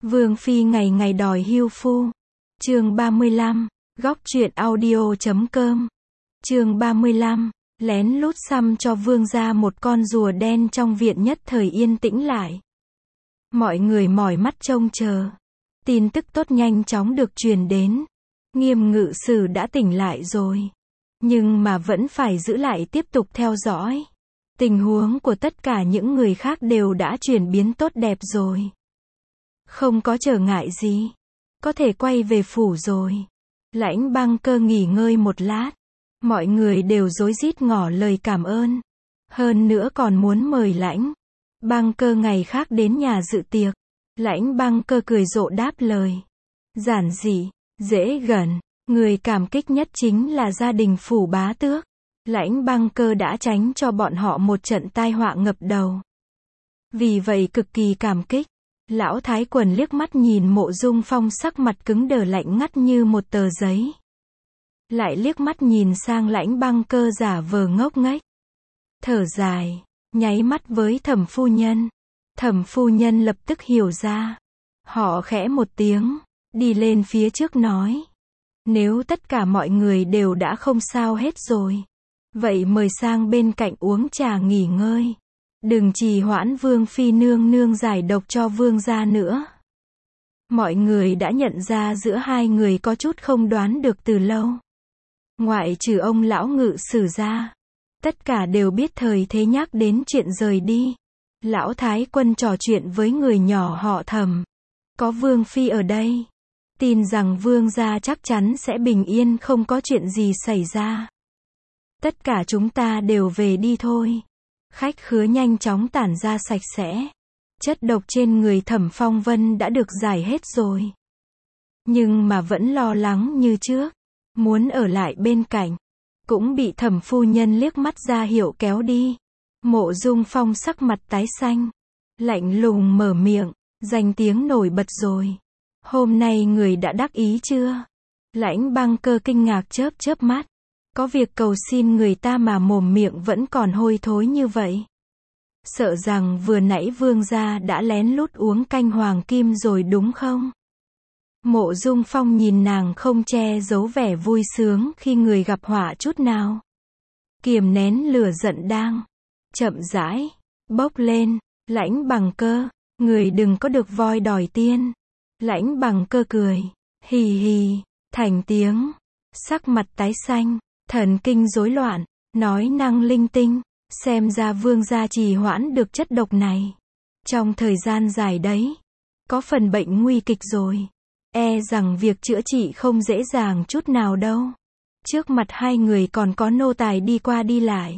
Vương phi ngày ngày đòi hưu phu. Chương 35, góc truyện audio.com. Chương 35, lén lút xăm cho vương gia một con rùa đen trong viện nhất thời yên tĩnh lại. Mọi người mỏi mắt trông chờ. Tin tức tốt nhanh chóng được truyền đến. Nghiêm ngự sử đã tỉnh lại rồi. Nhưng mà vẫn phải giữ lại tiếp tục theo dõi. Tình huống của tất cả những người khác đều đã chuyển biến tốt đẹp rồi. Không có trở ngại gì. Có thể quay về phủ rồi. Lãnh Băng Cơ nghỉ ngơi một lát. Mọi người đều rối rít ngỏ lời cảm ơn. Hơn nữa còn muốn mời Lãnh Băng Cơ ngày khác đến nhà dự tiệc. Lãnh Băng Cơ cười rộ đáp lời. Giản dị, dễ gần. Người cảm kích nhất chính là gia đình phủ bá tước. Lãnh Băng Cơ đã tránh cho bọn họ một trận tai họa ngập đầu. Vì vậy cực kỳ cảm kích. Lão Thái Quần liếc mắt nhìn Mộ Dung Phong sắc mặt cứng đờ lạnh ngắt như một tờ giấy. Lại liếc mắt nhìn sang Lãnh Băng Cơ giả vờ ngốc nghếch. Thở dài, nháy mắt với Thẩm phu nhân. Thẩm phu nhân lập tức hiểu ra. Họ khẽ một tiếng, đi lên phía trước nói. Nếu tất cả mọi người đều đã không sao hết rồi, vậy mời sang bên cạnh uống trà nghỉ ngơi. Đừng trì hoãn Vương phi nương nương giải độc cho vương gia nữa. Mọi người đã nhận ra giữa hai người có chút không đoán được từ lâu. Ngoại trừ ông lão ngự sử ra, tất cả đều biết thời thế nhắc đến chuyện rời đi. Lão Thái Quân trò chuyện với người nhỏ họ Thẩm. Có Vương phi ở đây, tin rằng vương gia chắc chắn sẽ bình yên không có chuyện gì xảy ra. Tất cả chúng ta đều về đi thôi. Khách khứa nhanh chóng tản ra sạch sẽ. Chất độc trên người Thẩm Phong Vân đã được giải hết rồi. Nhưng mà vẫn lo lắng như trước. Muốn ở lại bên cạnh. Cũng bị Thẩm phu nhân liếc mắt ra hiệu kéo đi. Mộ Dung Phong sắc mặt tái xanh. Lạnh lùng mở miệng. Danh tiếng nổi bật rồi. Hôm nay người đã đắc ý chưa? Lãnh Băng Cơ kinh ngạc chớp chớp mắt. Có việc cầu xin người ta mà mồm miệng vẫn còn hôi thối như vậy. Sợ rằng vừa nãy vương gia đã lén lút uống canh hoàng kim rồi đúng không? Mộ Dung Phong nhìn nàng không che giấu vẻ vui sướng khi người gặp họa chút nào. Kiềm nén lửa giận đang chậm rãi bốc lên. Lãnh Băng Cơ, người đừng có được voi đòi tiên. Lãnh Băng Cơ cười, hì hì, thành tiếng, sắc mặt tái xanh. Thần kinh rối loạn, nói năng linh tinh, xem ra vương gia trì hoãn được chất độc này. Trong thời gian dài đấy, có phần bệnh nguy kịch rồi. E rằng việc chữa trị không dễ dàng chút nào đâu. Trước mặt hai người còn có nô tài đi qua đi lại.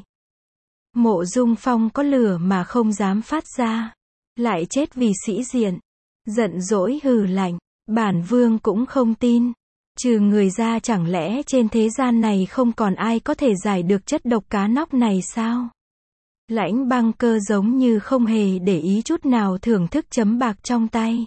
Mộ Dung Phong có lửa mà không dám phát ra. Lại chết vì sĩ diện. Giận dỗi hừ lạnh, bản vương cũng không tin. Trừ người ra chẳng lẽ trên thế gian này không còn ai có thể giải được chất độc cá nóc này sao? Lãnh Băng Cơ giống như không hề để ý chút nào thưởng thức chấm bạc trong tay.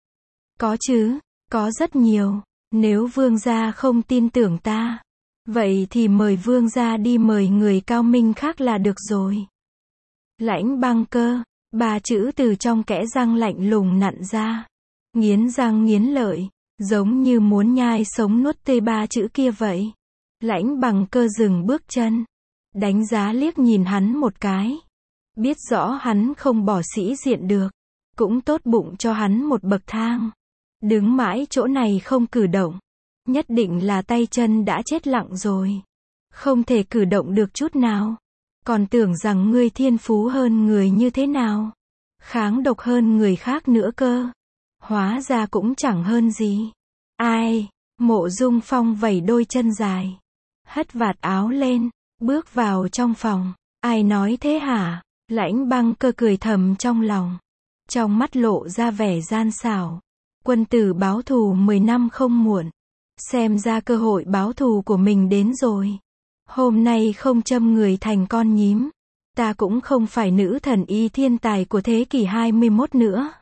Có chứ, có rất nhiều. Nếu vương gia không tin tưởng ta, vậy thì mời vương gia đi mời người cao minh khác là được rồi. Lãnh Băng Cơ, ba chữ từ trong kẽ răng lạnh lùng nặn ra. Nghiến răng nghiến lợi. Giống như muốn nhai sống nuốt tươi ba chữ kia vậy. Lãnh Băng Cơ dừng bước chân. Đánh giá liếc nhìn hắn một cái. Biết rõ hắn không bỏ sĩ diện được. Cũng tốt bụng cho hắn một bậc thang. Đứng mãi chỗ này không cử động. Nhất định là tay chân đã chết lặng rồi. Không thể cử động được chút nào. Còn tưởng rằng ngươi thiên phú hơn người như thế nào. Kháng độc hơn người khác nữa cơ. Hóa ra cũng chẳng hơn gì. Ai? Mộ Dung Phong vẩy đôi chân dài. Hất vạt áo lên. Bước vào trong phòng. Ai nói thế hả? Lãnh Băng Cơ cười thầm trong lòng. Trong mắt lộ ra vẻ gian xảo. Quân tử báo thù 10 năm không muộn. Xem ra cơ hội báo thù của mình đến rồi. Hôm nay không châm người thành con nhím. Ta cũng không phải nữ thần y thiên tài của thế kỷ 21 nữa.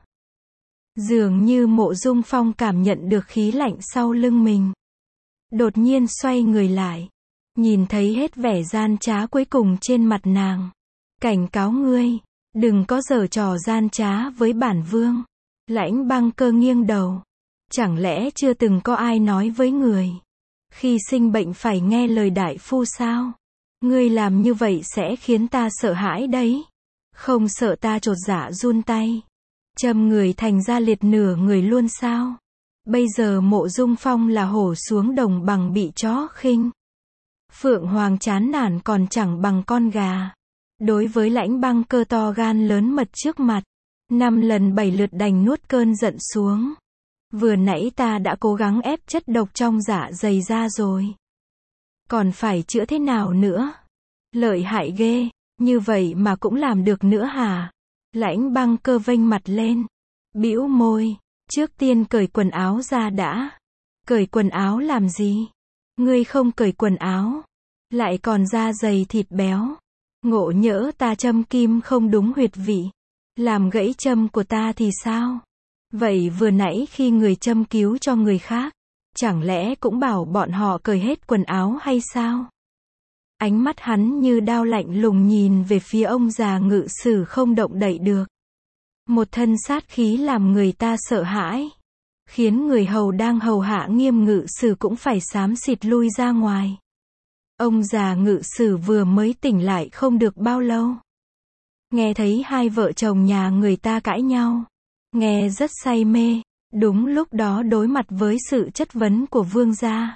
Dường như Mộ Dung Phong cảm nhận được khí lạnh sau lưng mình. Đột nhiên xoay người lại. Nhìn thấy hết vẻ gian trá cuối cùng trên mặt nàng. Cảnh cáo ngươi, đừng có giở trò gian trá với bản vương. Lãnh Băng Cơ nghiêng đầu. Chẳng lẽ chưa từng có ai nói với người, khi sinh bệnh phải nghe lời đại phu sao? Ngươi làm như vậy sẽ khiến ta sợ hãi đấy. Không sợ ta chột dạ run tay, châm người thành ra liệt nửa người luôn sao? Bây giờ Mộ Dung Phong là hổ xuống đồng bằng bị chó khinh. Phượng Hoàng chán nản còn chẳng bằng con gà. Đối với Lãnh Băng Cơ to gan lớn mật trước mặt, 5 lần 7 lượt đành nuốt cơn giận xuống. Vừa nãy ta đã cố gắng ép chất độc trong dạ dày ra rồi. Còn phải chữa thế nào nữa? Lợi hại ghê, như vậy mà cũng làm được nữa hả? Lãnh Băng Cơ vênh mặt lên, bĩu môi, trước tiên cởi quần áo ra đã. Cởi quần áo làm gì? Ngươi không cởi quần áo, lại còn da dày thịt béo. Ngộ nhỡ ta châm kim không đúng huyệt vị, làm gãy châm của ta thì sao? Vậy vừa nãy khi người châm cứu cho người khác, chẳng lẽ cũng bảo bọn họ cởi hết quần áo hay sao? Ánh mắt hắn như đao lạnh lùng nhìn về phía ông già ngự sử không động đậy được. Một thân sát khí làm người ta sợ hãi, khiến người hầu đang hầu hạ Nghiêm ngự sử cũng phải xám xịt lui ra ngoài. Ông già ngự sử vừa mới tỉnh lại không được bao lâu, nghe thấy hai vợ chồng nhà người ta cãi nhau, nghe rất say mê. Đúng lúc đó đối mặt với sự chất vấn của vương gia,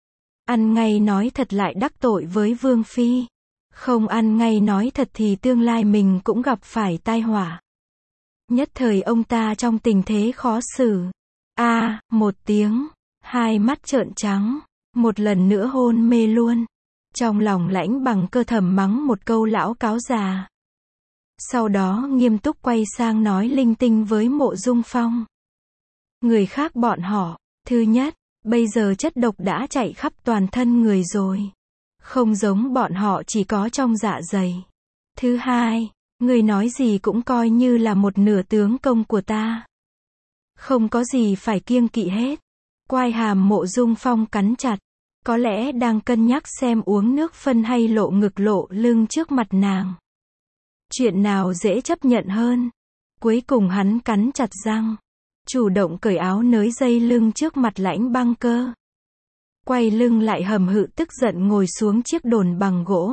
ăn ngay nói thật lại đắc tội với vương phi, không ăn ngay nói thật thì tương lai mình cũng gặp phải tai họa. Nhất thời ông ta trong tình thế khó xử. Một tiếng, hai mắt trợn trắng, một lần nữa hôn mê luôn. Trong lòng Lãnh Băng Cơ thầm mắng một câu lão cáo già. Sau đó nghiêm túc quay sang nói linh tinh với Mộ Dung Phong. Người khác bọn họ, thứ nhất, bây giờ chất độc đã chạy khắp toàn thân người rồi. Không giống bọn họ chỉ có trong dạ dày. Thứ hai, người nói gì cũng coi như là một nửa tướng công của ta. Không có gì phải kiêng kỵ hết. Quai hàm Mộ Dung Phong cắn chặt. Có lẽ đang cân nhắc xem uống nước phân hay lộ ngực lộ lưng trước mặt nàng. Chuyện nào dễ chấp nhận hơn. Cuối cùng hắn cắn chặt răng, chủ động cởi áo nới dây lưng trước mặt Lãnh Băng Cơ. Quay lưng lại hầm hự tức giận ngồi xuống chiếc đồn bằng gỗ.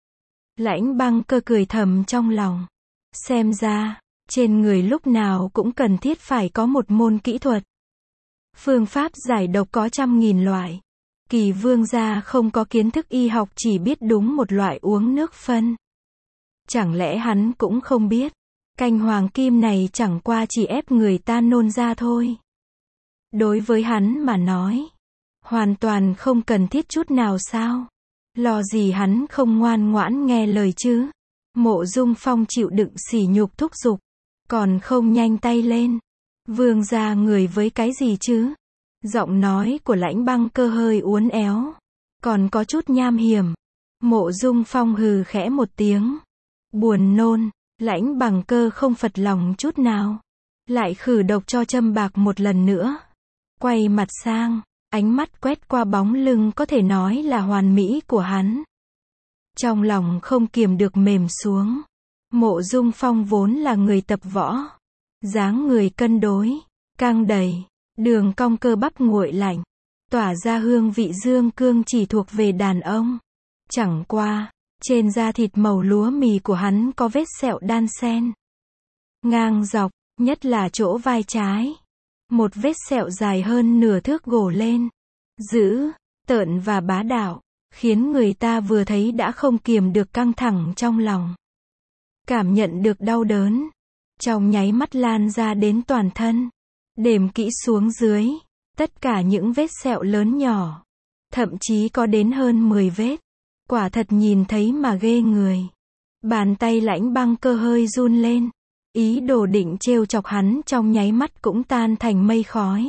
Lãnh Băng Cơ cười thầm trong lòng. Xem ra, trên người lúc nào cũng cần thiết phải có một môn kỹ thuật. Phương pháp giải độc có trăm nghìn loại. Kỳ vương gia không có kiến thức y học chỉ biết đúng một loại uống nước phân. Chẳng lẽ hắn cũng không biết, canh hoàng kim này chẳng qua chỉ ép người ta nôn ra thôi. Đối với hắn mà nói, hoàn toàn không cần thiết chút nào sao? Lo gì hắn không ngoan ngoãn nghe lời chứ? Mộ Dung Phong chịu đựng sỉ nhục thúc giục, còn không nhanh tay lên. Vương gia người với cái gì chứ? Giọng nói của Lãnh Băng Cơ hơi uốn éo, còn có chút nham hiểm. Mộ Dung Phong hừ khẽ một tiếng. Buồn nôn. Lãnh Băng Cơ không phật lòng chút nào, lại khử độc cho châm bạc một lần nữa. Quay mặt sang, ánh mắt quét qua bóng lưng có thể nói là hoàn mỹ của hắn. Trong lòng không kiềm được mềm xuống. Mộ Dung Phong vốn là người tập võ, dáng người cân đối, căng đầy, đường cong cơ bắp nguội lạnh, tỏa ra hương vị dương cương chỉ thuộc về đàn ông. Chẳng qua, trên da thịt màu lúa mì của hắn có vết sẹo đan xen, ngang dọc, nhất là chỗ vai trái. Một vết sẹo dài hơn nửa thước gồ lên, dữ, tợn và bá đạo, khiến người ta vừa thấy đã không kiềm được căng thẳng trong lòng. Cảm nhận được đau đớn, trong nháy mắt lan ra đến toàn thân. Đếm kỹ xuống dưới, tất cả những vết sẹo lớn nhỏ, thậm chí có đến hơn 10 vết. Quả thật nhìn thấy mà ghê người. Bàn tay Lãnh Băng Cơ hơi run lên, ý đồ định trêu chọc hắn trong nháy mắt cũng tan thành mây khói.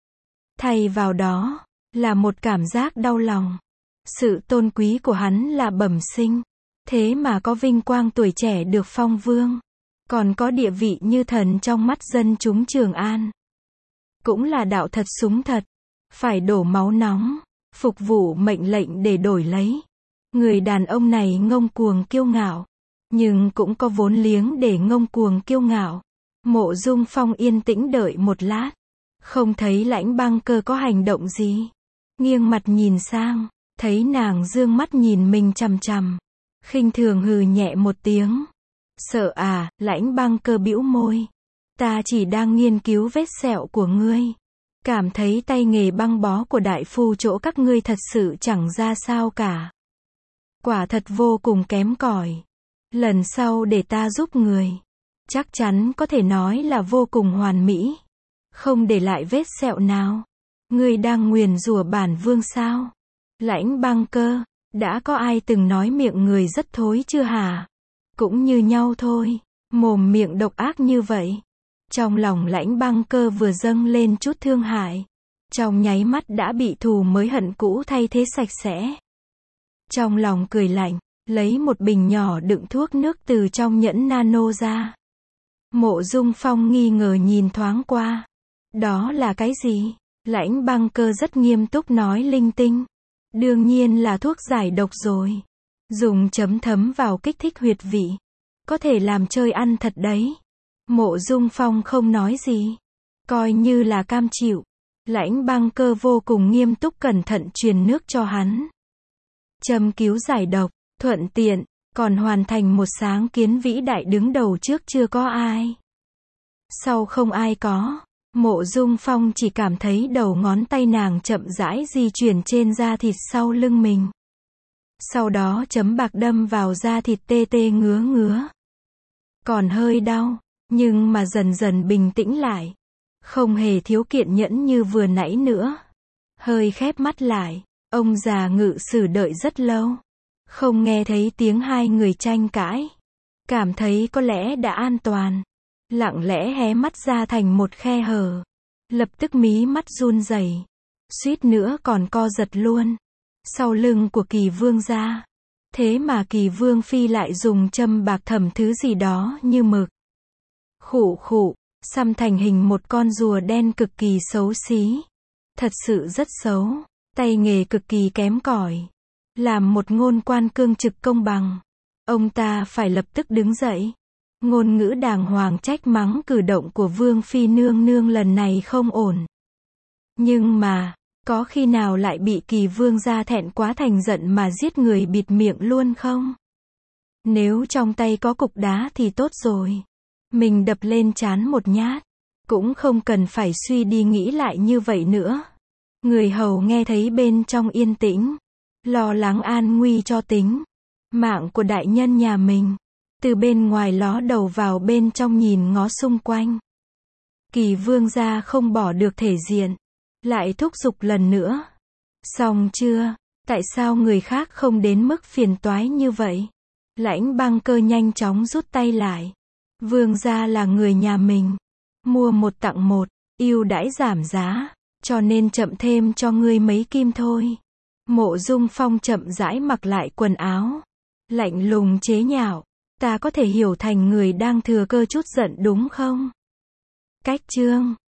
Thay vào đó, là một cảm giác đau lòng. Sự tôn quý của hắn là bẩm sinh, thế mà có vinh quang tuổi trẻ được phong vương, còn có địa vị như thần trong mắt dân chúng Trường An. Cũng là đạo thật súng thật, phải đổ máu nóng, phục vụ mệnh lệnh để đổi lấy. Người đàn ông này ngông cuồng kiêu ngạo, nhưng cũng có vốn liếng để ngông cuồng kiêu ngạo. Mộ Dung Phong yên tĩnh đợi một lát. Không thấy Lãnh Băng Cơ có hành động gì. Nghiêng mặt nhìn sang, thấy nàng dương mắt nhìn mình chằm chằm. Khinh thường hừ nhẹ một tiếng. Sợ à, Lãnh Băng Cơ bĩu môi. Ta chỉ đang nghiên cứu vết sẹo của ngươi. Cảm thấy tay nghề băng bó của đại phu chỗ các ngươi thật sự chẳng ra sao cả. Quả thật vô cùng kém cỏi. Lần sau để ta giúp người. Chắc chắn có thể nói là vô cùng hoàn mỹ. Không để lại vết sẹo nào. Ngươi đang nguyền rủa bản vương sao? Lãnh Băng Cơ, đã có ai từng nói miệng người rất thối chưa hả? Cũng như nhau thôi. Mồm miệng độc ác như vậy. Trong lòng Lãnh Băng Cơ vừa dâng lên chút thương hại. Trong nháy mắt đã bị thù mới hận cũ thay thế sạch sẽ. Trong lòng cười lạnh, lấy một bình nhỏ đựng thuốc nước từ trong nhẫn nano ra. Mộ Dung Phong nghi ngờ nhìn thoáng qua. Đó là cái gì? Lãnh Băng Cơ rất nghiêm túc nói linh tinh. Đương nhiên là thuốc giải độc rồi. Dùng chấm thấm vào kích thích huyệt vị. Có thể làm chơi ăn thật đấy. Mộ Dung Phong không nói gì. Coi như là cam chịu. Lãnh Băng Cơ vô cùng nghiêm túc cẩn thận truyền nước cho hắn. Châm cứu giải độc, thuận tiện, còn hoàn thành một sáng kiến vĩ đại đứng đầu trước chưa có ai. Sau không ai có. Mộ Dung Phong chỉ cảm thấy đầu ngón tay nàng chậm rãi di chuyển trên da thịt sau lưng mình. Sau đó chấm bạc đâm vào da thịt tê tê ngứa ngứa. Còn hơi đau, nhưng mà dần dần bình tĩnh lại. Không hề thiếu kiên nhẫn như vừa nãy nữa. Hơi khép mắt lại, ông già ngự sử đợi rất lâu. Không nghe thấy tiếng hai người tranh cãi. Cảm thấy có lẽ đã an toàn. Lặng lẽ hé mắt ra thành một khe hở. Lập tức mí mắt run rẩy, suýt nữa còn co giật luôn. Sau lưng của Kỳ Vương gia. Thế mà Kỳ Vương phi lại dùng châm bạc thẩm thứ gì đó như mực. Khụ khụ, xăm thành hình một con rùa đen cực kỳ xấu xí. Thật sự rất xấu. Tay nghề cực kỳ kém cỏi. Làm một ngôn quan cương trực công bằng. Ông ta phải lập tức đứng dậy. Ngôn ngữ đàng hoàng trách mắng cử động của Vương phi nương nương lần này không ổn. Nhưng mà, có khi nào lại bị Kỳ Vương gia thẹn quá thành giận mà giết người bịt miệng luôn không? Nếu trong tay có cục đá thì tốt rồi. Mình đập lên trán một nhát. Cũng không cần phải suy đi nghĩ lại như vậy nữa. Người hầu nghe thấy bên trong yên tĩnh. Lo lắng an nguy cho tính mạng của đại nhân nhà mình. Từ bên ngoài ló đầu vào bên trong nhìn ngó xung quanh. Kỳ Vương gia không bỏ được thể diện. Lại thúc giục lần nữa. Xong chưa? Tại sao người khác không đến mức phiền toái như vậy? Lãnh Băng Cơ nhanh chóng rút tay lại. Vương gia là người nhà mình. Mua một tặng một, ưu đãi giảm giá. Cho nên chậm thêm cho ngươi mấy kim thôi. Mộ Dung Phong chậm rãi mặc lại quần áo. Lạnh lùng chế nhạo. Ta có thể hiểu thành người đang thừa cơ chút giận đúng không? Cách chương